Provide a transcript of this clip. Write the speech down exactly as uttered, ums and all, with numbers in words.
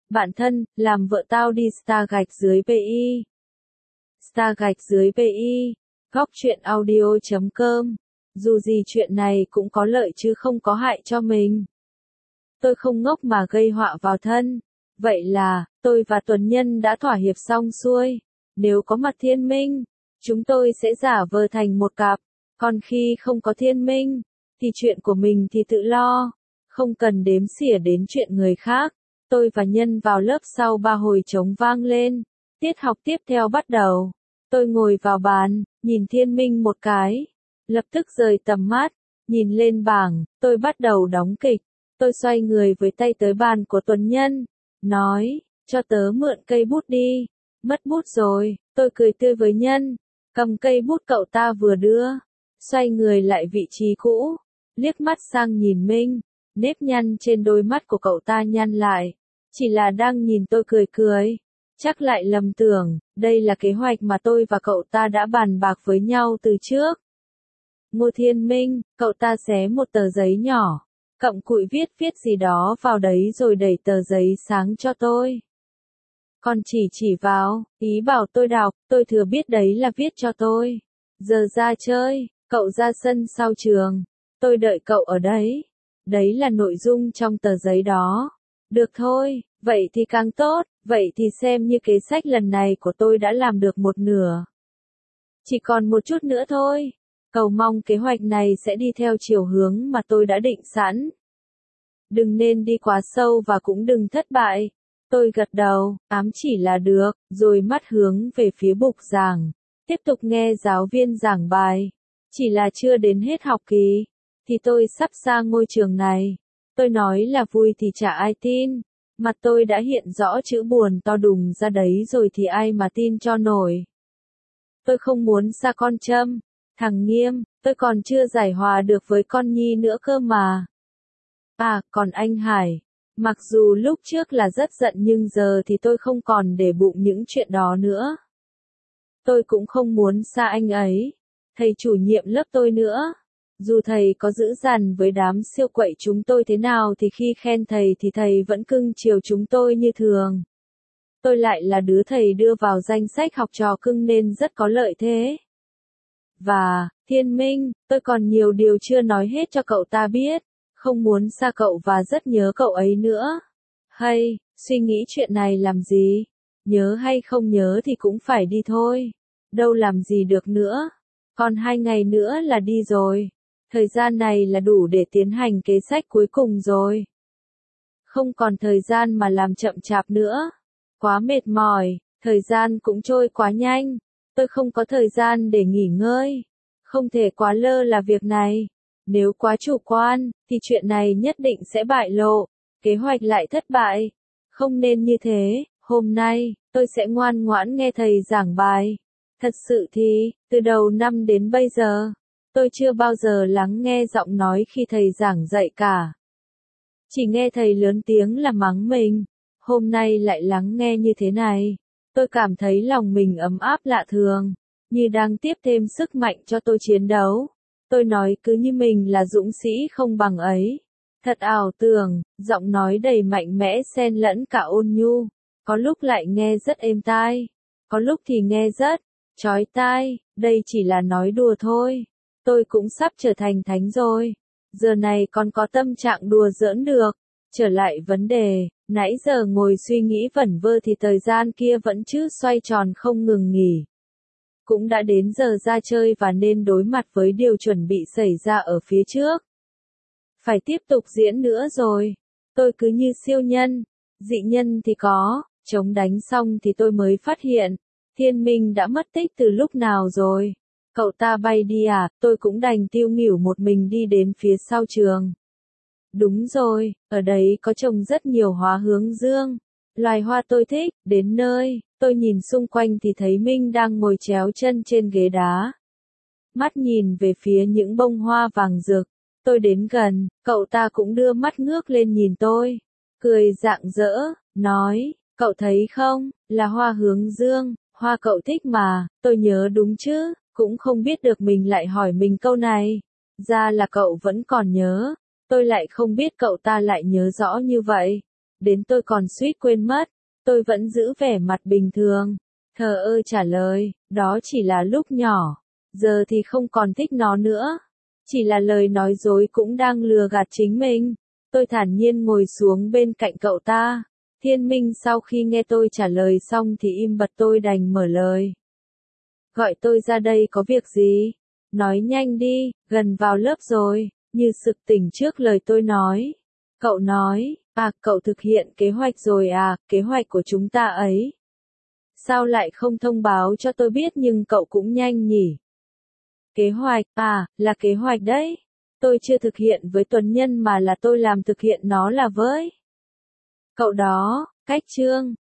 Bạn thân, làm vợ tao đi star gạch dưới pi. Star gạch dưới pi. Góc truyện audio chấm com. Dù gì chuyện này cũng có lợi chứ không có hại cho mình. Tôi không ngốc mà gây họa vào thân. Vậy là, tôi và Tuấn Nhân đã thỏa hiệp xong xuôi. Nếu có mặt thiên minh, chúng tôi sẽ giả vờ thành một cặp. Còn khi không có thiên minh, thì chuyện của mình thì tự lo. Không cần đếm xỉa đến chuyện người khác. Tôi và Nhân vào lớp sau ba hồi trống vang lên. Tiết học tiếp theo bắt đầu. Tôi ngồi vào bàn, nhìn thiên minh một cái. Lập tức rời tầm mắt, nhìn lên bảng, tôi bắt đầu đóng kịch. Tôi xoay người với tay tới bàn của Tuấn Nhân. Nói, cho tớ mượn cây bút đi. Mất bút rồi, tôi cười tươi với Nhân. Cầm cây bút cậu ta vừa đưa. Xoay người lại vị trí cũ. Liếc mắt sang nhìn Minh. Nếp nhăn trên đôi mắt của cậu ta nhăn lại. Chỉ là đang nhìn tôi cười cười. Chắc lại lầm tưởng, đây là kế hoạch mà tôi và cậu ta đã bàn bạc với nhau từ trước. Ngô Thiên Minh, cậu ta xé một tờ giấy nhỏ. Cặm cụi viết viết gì đó vào đấy rồi đẩy tờ giấy sáng cho tôi. Còn chỉ chỉ vào, ý bảo tôi đọc, tôi thừa biết đấy là viết cho tôi. Giờ ra chơi, cậu ra sân sau trường. Tôi đợi cậu ở đấy. Đấy là nội dung trong tờ giấy đó. Được thôi, vậy thì càng tốt, vậy thì xem như kế sách lần này của tôi đã làm được một nửa. Chỉ còn một chút nữa thôi. Cầu mong kế hoạch này sẽ đi theo chiều hướng mà tôi đã định sẵn. Đừng nên đi quá sâu và cũng đừng thất bại. Tôi gật đầu, ám chỉ là được, rồi mắt hướng về phía bục giảng. Tiếp tục nghe giáo viên giảng bài. Chỉ là chưa đến hết học kỳ, thì tôi sắp xa ngôi trường này. Tôi nói là vui thì chả ai tin. Mặt tôi đã hiện rõ chữ buồn to đùng ra đấy rồi thì ai mà tin cho nổi. Tôi không muốn xa con Trâm, thằng Nghiêm, tôi còn chưa giải hòa được với con Nhi nữa cơ mà. À, còn anh Hải. Mặc dù lúc trước là rất giận nhưng giờ thì tôi không còn để bụng những chuyện đó nữa. Tôi cũng không muốn xa anh ấy. Thầy chủ nhiệm lớp tôi nữa. Dù thầy có dữ dằn với đám siêu quậy chúng tôi thế nào thì khi khen thầy thì thầy vẫn cưng chiều chúng tôi như thường. Tôi lại là đứa thầy đưa vào danh sách học trò cưng nên rất có lợi thế. Và, Thiên Minh, tôi còn nhiều điều chưa nói hết cho cậu ta biết. Không muốn xa cậu và rất nhớ cậu ấy nữa. Hay, suy nghĩ chuyện này làm gì? Nhớ hay không nhớ thì cũng phải đi thôi. Đâu làm gì được nữa. Còn hai ngày nữa là đi rồi. Thời gian này là đủ để tiến hành kế sách cuối cùng rồi. Không còn thời gian mà làm chậm chạp nữa. Quá mệt mỏi, thời gian cũng trôi quá nhanh. Tôi không có thời gian để nghỉ ngơi. Không thể quá lơ là việc này. Nếu quá chủ quan, thì chuyện này nhất định sẽ bại lộ. Kế hoạch lại thất bại. Không nên như thế. Hôm nay, tôi sẽ ngoan ngoãn nghe thầy giảng bài. Thật sự thì, từ đầu năm đến bây giờ, tôi chưa bao giờ lắng nghe giọng nói khi thầy giảng dạy cả. Chỉ nghe thầy lớn tiếng là mắng mình. Hôm nay lại lắng nghe như thế này. Tôi cảm thấy lòng mình ấm áp lạ thường. Như đang tiếp thêm sức mạnh cho tôi chiến đấu. Tôi nói cứ như mình là dũng sĩ không bằng ấy. Thật ảo tưởng, giọng nói đầy mạnh mẽ xen lẫn cả ôn nhu. Có lúc lại nghe rất êm tai. Có lúc thì nghe rất chói tai. Đây chỉ là nói đùa thôi. Tôi cũng sắp trở thành thánh rồi. Giờ này còn có tâm trạng đùa giỡn được. Trở lại vấn đề, nãy giờ ngồi suy nghĩ vẩn vơ thì thời gian kia vẫn chứ xoay tròn không ngừng nghỉ. Cũng đã đến giờ ra chơi và nên đối mặt với điều chuẩn bị xảy ra ở phía trước. Phải tiếp tục diễn nữa rồi. Tôi cứ như siêu nhân, dị nhân thì có, chống đánh xong thì tôi mới phát hiện. Thiên Minh đã mất tích từ lúc nào rồi. Cậu ta bay đi à, tôi cũng đành tiêu nghỉu một mình đi đến phía sau trường. Đúng rồi, ở đấy có trồng rất nhiều hoa hướng dương. Loài hoa tôi thích, đến nơi, tôi nhìn xung quanh thì thấy Minh đang ngồi chéo chân trên ghế đá. Mắt nhìn về phía những bông hoa vàng rực. Tôi đến gần, cậu ta cũng đưa mắt ngước lên nhìn tôi. Cười rạng rỡ, nói, cậu thấy không, là hoa hướng dương, hoa cậu thích mà, tôi nhớ đúng chứ, cũng không biết được mình lại hỏi mình câu này. Ra là cậu vẫn còn nhớ, tôi lại không biết cậu ta lại nhớ rõ như vậy. đến tôi còn suýt quên mất. Tôi vẫn giữ vẻ mặt bình thường, thờ ơ trả lời, đó chỉ là lúc nhỏ, giờ thì không còn thích nó nữa. Chỉ là lời nói dối cũng đang lừa gạt chính mình. Tôi thản nhiên ngồi xuống bên cạnh cậu ta. Thiên Minh sau khi nghe tôi trả lời xong thì im bặt, tôi đành mở lời. Gọi tôi ra đây có việc gì? Nói nhanh đi, gần vào lớp rồi. Như sực tỉnh trước lời tôi nói. Cậu nói, à, cậu thực hiện kế hoạch rồi à, kế hoạch của chúng ta ấy. Sao lại không thông báo cho tôi biết, nhưng cậu cũng nhanh nhỉ. Kế hoạch, à, là kế hoạch đấy. Tôi chưa thực hiện với Tuấn Nhân mà là tôi làm thực hiện nó là với cậu đó. Cách chương